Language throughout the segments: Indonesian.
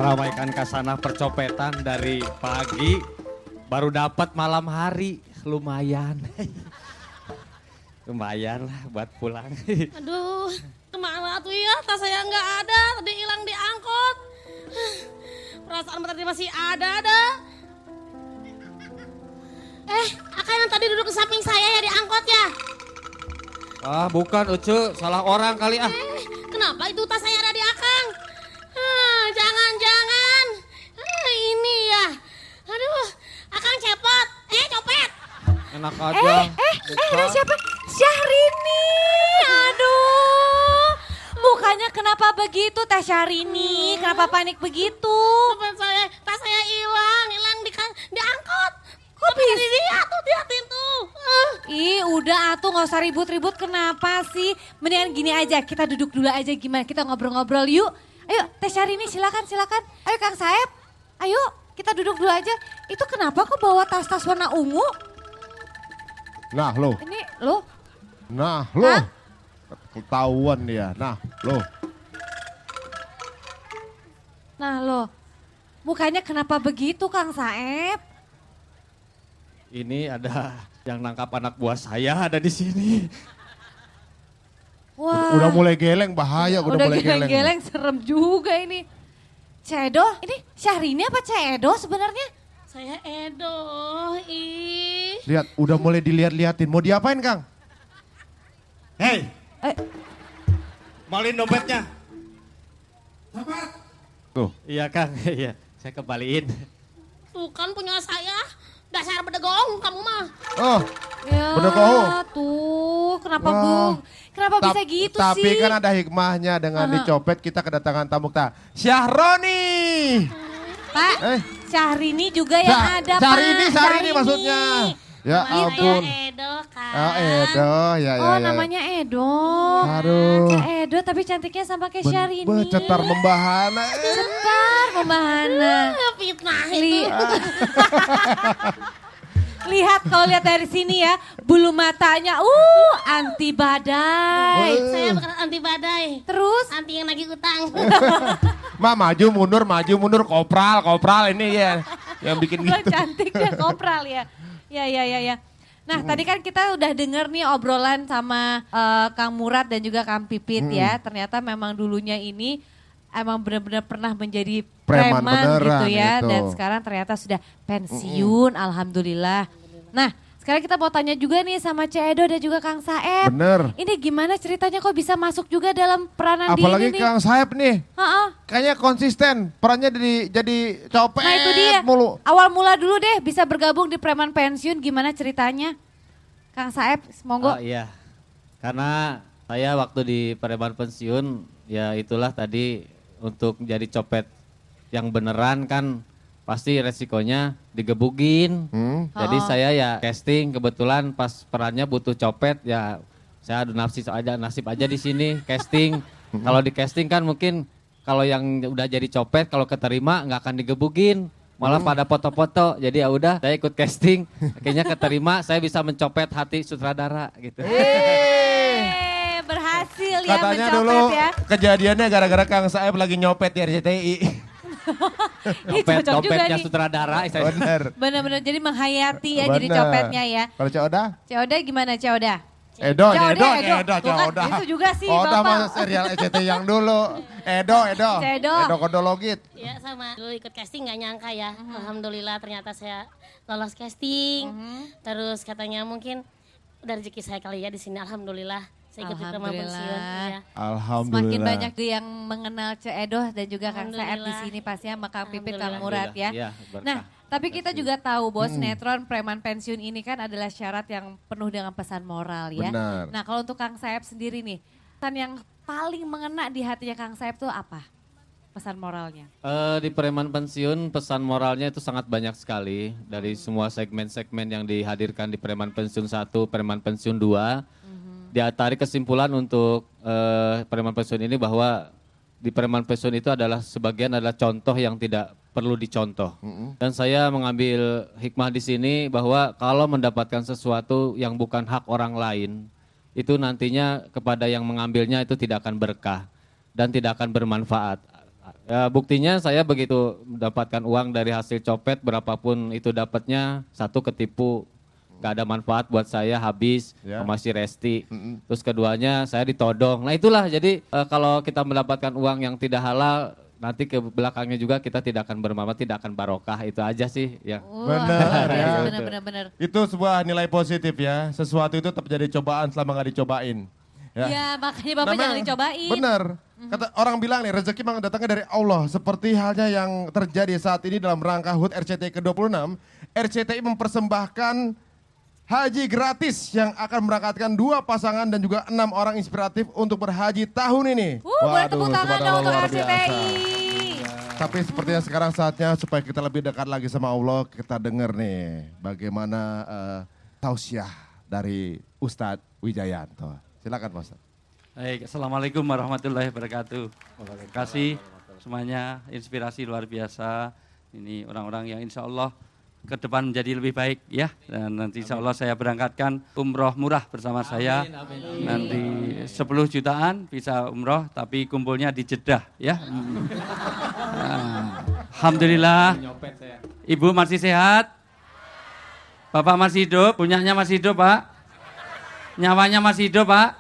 meramaikan kasana percopetan dari pagi, baru dapat malam hari, lumayan. Lumayan lah buat pulang. Aduh, kemana tuh ya? Tas saya nggak ada, tadi hilang di angkot. Perasaan tadi masih ada. Akang yang tadi duduk di samping saya ya di angkot ya? Ah bukan Ucu, salah orang kali ah. Kenapa itu tas saya ada di akang? Jangan. Ini ya. Aduh, akang cepot. Copet. Enak aja. Ada siapa? Syahrini. Aduh. Mukanya kenapa begitu Teh Syahrini? Kenapa panik begitu? Tas saya hilang di angkot. Kok bisa? Dia tuh liatin tuh. Ih udah atuh gak usah ribut-ribut, kenapa sih? Mendingan gini aja, kita duduk dulu aja gimana, kita ngobrol-ngobrol yuk. Ayo Teh Syahrini silakan. Ayo Kang Saep, ayo kita duduk dulu aja. Itu kenapa kok bawa tas-tas warna ungu? Nah lo. Ini lo. Nah lo. Hah? Ketahuan dia. Nah lo. Nah lo, mukanya kenapa begitu Kang Saep? Ini ada yang nangkap anak buah saya ada di sini. Wah. Udah mulai geleng, bahaya udah mulai geleng. geleng-geleng, serem juga ini. Cedo, ini Syahrini apa Cedo sebenarnya? Saya Edo, ih. Lihat, udah mulai dilihat-liatin. Mau diapain Kang? Hei, Eh, malin dompetnya. Tuh. Iya Kang, iya. Saya kembaliin. Tuh kan punya saya. Dasar bedegong kamu mah. Oh, ya bener kau. tuh, kenapa Wah. Bung? Kenapa bisa gitu sih? Tapi kan ada hikmahnya dengan dicopet kita kedatangan tamu kita. Syahroni. Pak, Syahrini juga yang ada Syahrini, Pak. Syahrini maksudnya. Ya Namanya ampun. Edo kan. Oh Edo, ya. Oh namanya Edo. Aduh. Edo tapi cantiknya sama kayak Syahrini. Cetar membahana. Cetar membahana. Fitnah itu. Lihat kalau lihat dari sini ya, bulu matanya anti badai. Saya bukan anti badai. Terus Anti yang nagih utang. Maju mundur, kopral ini ya. Yang bikin Udah gitu. cantik ya kopral ya. Ya. Nah tadi kan kita udah denger nih obrolan sama Kang Murad dan juga Kang Pipit ya. Ternyata memang dulunya ini emang benar-benar pernah menjadi Preman preman gitu beneran ya. itu. Dan sekarang ternyata sudah pensiun, alhamdulillah. Nah sekarang kita mau tanya juga nih sama Cik Edo dan juga Kang Saep. Bener. Ini gimana ceritanya kok bisa masuk juga dalam peranan Apalagi di ini nih? Kang Saep nih. Heeh. Kayaknya konsisten. Perannya jadi copet Nah itu dia, mulu. awal mula dulu deh bisa bergabung di preman pensiun, gimana ceritanya? Kang Saep, monggo. Oh iya, karena saya waktu di preman pensiun, ya itulah tadi untuk jadi copet yang beneran kan pasti resikonya digebukin. Jadi saya ya casting, kebetulan pas perannya butuh copet ya saya adu nasib aja di sini casting. Kalau di casting kan mungkin kalau yang udah jadi copet kalau keterima nggak akan digebukin. Malah pada foto-foto, jadi ya udah saya ikut casting, akhirnya keterima, saya bisa mencopet hati sutradara gitu. Berhasil ya Katanya mencopet dulu ya. kejadiannya gara-gara Kang Saep lagi nyopet di RCTI. Dompet, cocok juga dompetnya nih. sutradara. Bener. Benar-benar jadi menghayati ya jadi Bener. copetnya ya. Kalau Coda? Coda gimana Coda? Edo. Tuh kan, itu juga sih Oda Bapak. mah serial RCTI yang dulu. Edo. Cedo. Edo Kodologit. Ya sama. Dulu ikut casting gak nyangka ya. Alhamdulillah ternyata saya lolos casting. Terus katanya mungkin udah rezeki saya kali ya di sini. Alhamdulillah. Saya ikut di preman pensiun. Ya. Alhamdulillah. Semakin banyak yang mengenal Cik Edo dan juga Kang Saep di Alhamdulillah. sini pastinya sama Kang Pipit, Kang Alhamdulillah. Murad ya. Iya, berkah. Nah, tapi kita juga tahu bahwa sinetron preman pensiun ini kan adalah syarat yang penuh dengan pesan moral ya. Benar. Nah, kalau untuk Kang Saep sendiri nih, pesan yang paling mengena di hatinya Kang Saep tuh apa? Pesan moralnya. Di preman pensiun pesan moralnya itu sangat banyak sekali dari semua segmen-segmen yang dihadirkan di preman pensiun 1, preman pensiun 2. Dia tarik kesimpulan untuk preman pensiun ini bahwa di preman pensiun itu adalah sebagian adalah contoh yang tidak perlu dicontoh. Dan saya mengambil hikmah di sini bahwa kalau mendapatkan sesuatu yang bukan hak orang lain, itu nantinya kepada yang mengambilnya itu tidak akan berkah dan tidak akan bermanfaat. Ya, buktinya saya begitu mendapatkan uang dari hasil copet, berapapun itu dapatnya, satu ketipu, gak ada manfaat buat saya, habis Ya. sama si Resti. Terus keduanya saya ditodong. Nah itulah, jadi kalau kita mendapatkan uang yang tidak halal, nanti ke belakangnya juga kita tidak akan bermanfaat, tidak akan barokah. Itu aja sih. Ya. Benar, ya. Benar. Itu sebuah nilai positif ya. Sesuatu itu tetap jadi cobaan selama nggak dicobain. Ya. Ya makanya Bapak jangan dicobain. Benar. Kata orang bilang nih, rezeki memang datangnya dari Allah. Seperti halnya yang terjadi saat ini dalam rangka HUT RCTI ke-26. RCTI mempersembahkan haji gratis yang akan berangkatkan 2 pasangan dan juga 6 orang inspiratif untuk berhaji tahun ini. Boleh tepuk tangan dong untuk luar biasa. RCTI. Tapi sepertinya sekarang saatnya supaya kita lebih dekat lagi sama Allah, kita dengar nih bagaimana tausiah dari Ustadz Wijayanto. Silakan Pak Ustadz. Baik, Assalamualaikum warahmatullahi wabarakatuh. Terima kasih semuanya, inspirasi luar biasa. Ini orang-orang yang insya Allah ke depan menjadi lebih baik ya. Dan nanti insya Allah saya berangkatkan umroh murah bersama saya. Nanti 10 jutaan bisa umroh tapi kumpulnya di Jeddah ya. Alhamdulillah. Ibu masih sehat? Bapak masih hidup? Punyanya masih hidup Pak? Nyawanya masih hidup Pak?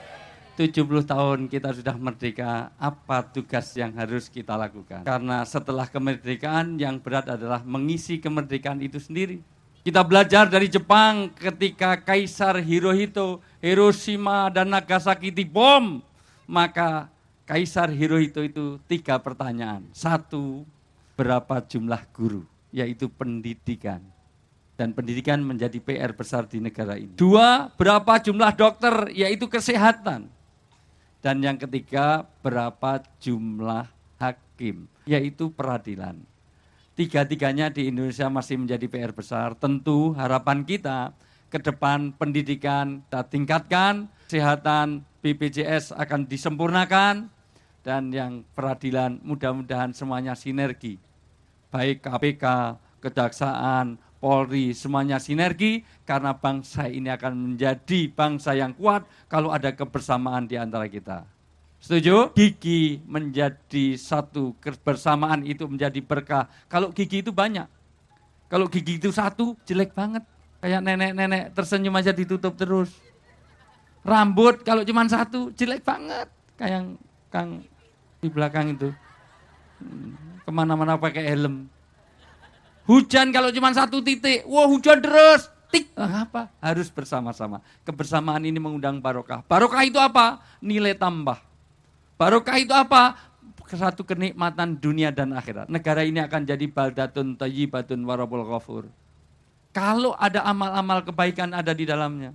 70 tahun kita sudah merdeka, apa tugas yang harus kita lakukan? Karena setelah kemerdekaan yang berat adalah mengisi kemerdekaan itu sendiri. Kita belajar dari Jepang ketika Kaisar Hirohito, Hiroshima dan Nagasaki dibom. Maka Kaisar Hirohito itu 3 pertanyaan. 1, berapa jumlah guru? Yaitu pendidikan. Dan pendidikan menjadi PR besar di negara ini. 2, berapa jumlah dokter? Yaitu kesehatan. Dan yang ketiga, berapa jumlah hakim, yaitu peradilan. 3-tiganya di Indonesia masih menjadi PR besar. Tentu harapan kita ke depan pendidikan kita tingkatkan, kesehatan BPJS akan disempurnakan, dan yang peradilan mudah-mudahan semuanya sinergi. Baik KPK, Kejaksaan, Polri, semuanya sinergi karena bangsa ini akan menjadi bangsa yang kuat kalau ada kebersamaan di antara kita. Setuju? Gigi menjadi satu, kebersamaan itu menjadi berkah. Kalau gigi itu banyak, kalau gigi itu satu jelek banget. Kayak nenek-nenek tersenyum aja ditutup terus. Rambut kalau cuma satu jelek banget. Kayak Kang di belakang itu. Kemana-mana pakai helm. Hujan kalau cuma 1 titik, wah hujan deras, tik. Apa? Harus bersama-sama. Kebersamaan ini mengundang barokah. Barokah itu apa? Nilai tambah. Barokah itu apa? Satu kenikmatan dunia dan akhirat. Negara ini akan jadi baldatun thayyibatun wa rabbul ghafur. Kalau ada amal-amal kebaikan ada di dalamnya.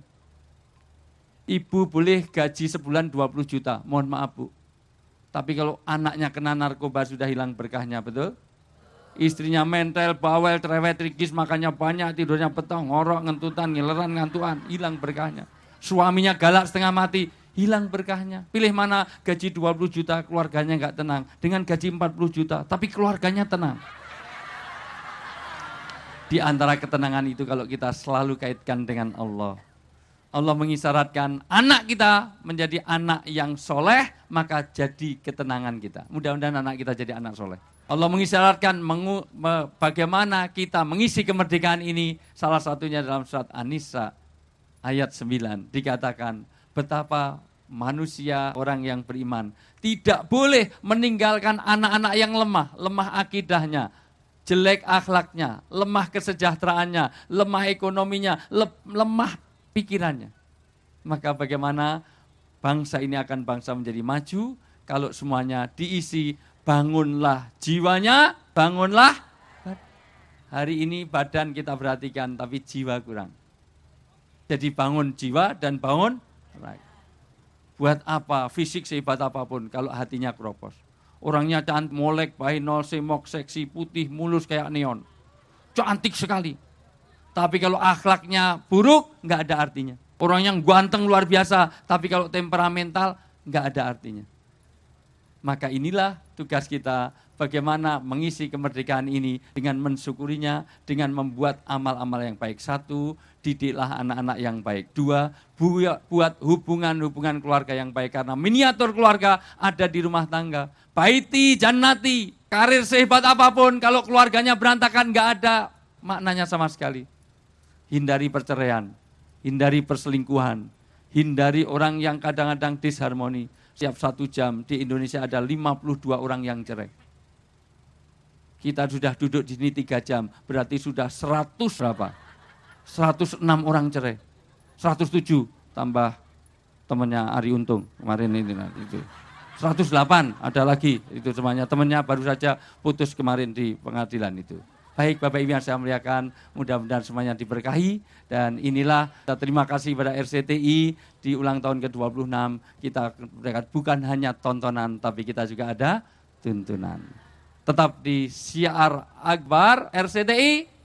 Ibu boleh gaji sebulan 20 juta, mohon maaf Bu. Tapi kalau anaknya kena narkoba sudah hilang berkahnya, betul? Istrinya mentel, bawel, cerewet, rigis, makannya banyak, tidurnya petang, ngorok, ngentutan, ngileran, ngantuan, hilang berkahnya. Suaminya galak setengah mati, hilang berkahnya. Pilih mana gaji 20 juta, keluarganya nggak tenang. Dengan gaji 40 juta, tapi keluarganya tenang. Di antara ketenangan itu kalau kita selalu kaitkan dengan Allah. Allah mengisyaratkan anak kita menjadi anak yang soleh, maka jadi ketenangan kita. Mudah-mudahan anak kita jadi anak soleh. Allah mengisyaratkan bagaimana kita mengisi kemerdekaan ini. Salah satunya dalam surat An-Nisa ayat 9 dikatakan betapa manusia orang yang beriman tidak boleh meninggalkan anak-anak yang lemah, lemah akidahnya, jelek akhlaknya, lemah kesejahteraannya, lemah ekonominya, lemah pikirannya. Maka bagaimana bangsa ini akan bangsa menjadi maju kalau semuanya diisi. Bangunlah jiwanya, bangunlah. Hari ini badan kita perhatikan, tapi jiwa kurang. Jadi bangun jiwa dan bangun raga. Buat apa fisik sehebat apapun kalau hatinya keropos. Orangnya cantik, molek, bahinol, semok, seksi, putih, mulus kayak neon. Cantik sekali. Tapi kalau akhlaknya buruk, nggak ada artinya. Orang yang ganteng luar biasa, tapi kalau temperamental, nggak ada artinya. Maka inilah tugas kita bagaimana mengisi kemerdekaan ini dengan mensyukurinya, dengan membuat amal-amal yang baik. 1, didiklah anak-anak yang baik. 2, buat hubungan-hubungan keluarga yang baik. Karena miniatur keluarga ada di rumah tangga. baiti jannati, karir sehebat apapun, kalau keluarganya berantakan nggak ada maknanya sama sekali. Hindari perceraian, hindari perselingkuhan, hindari orang yang kadang-kadang disharmoni. Setiap 1 jam di Indonesia ada 52 orang yang cerai. Kita sudah duduk di sini 3 jam, berarti sudah 100 berapa? 106 orang cerai. 107 tambah temannya Ari Untung kemarin ini itu. 108 ada lagi itu semuanya temannya baru saja putus kemarin di pengadilan itu. Baik Bapak Ibu yang saya muliakan, mudah-mudahan semuanya diberkahi dan inilah terima kasih pada RCTI di ulang tahun ke-26 kita bukan hanya tontonan tapi kita juga ada tuntunan. Tetap di Syiar Akbar RCTI.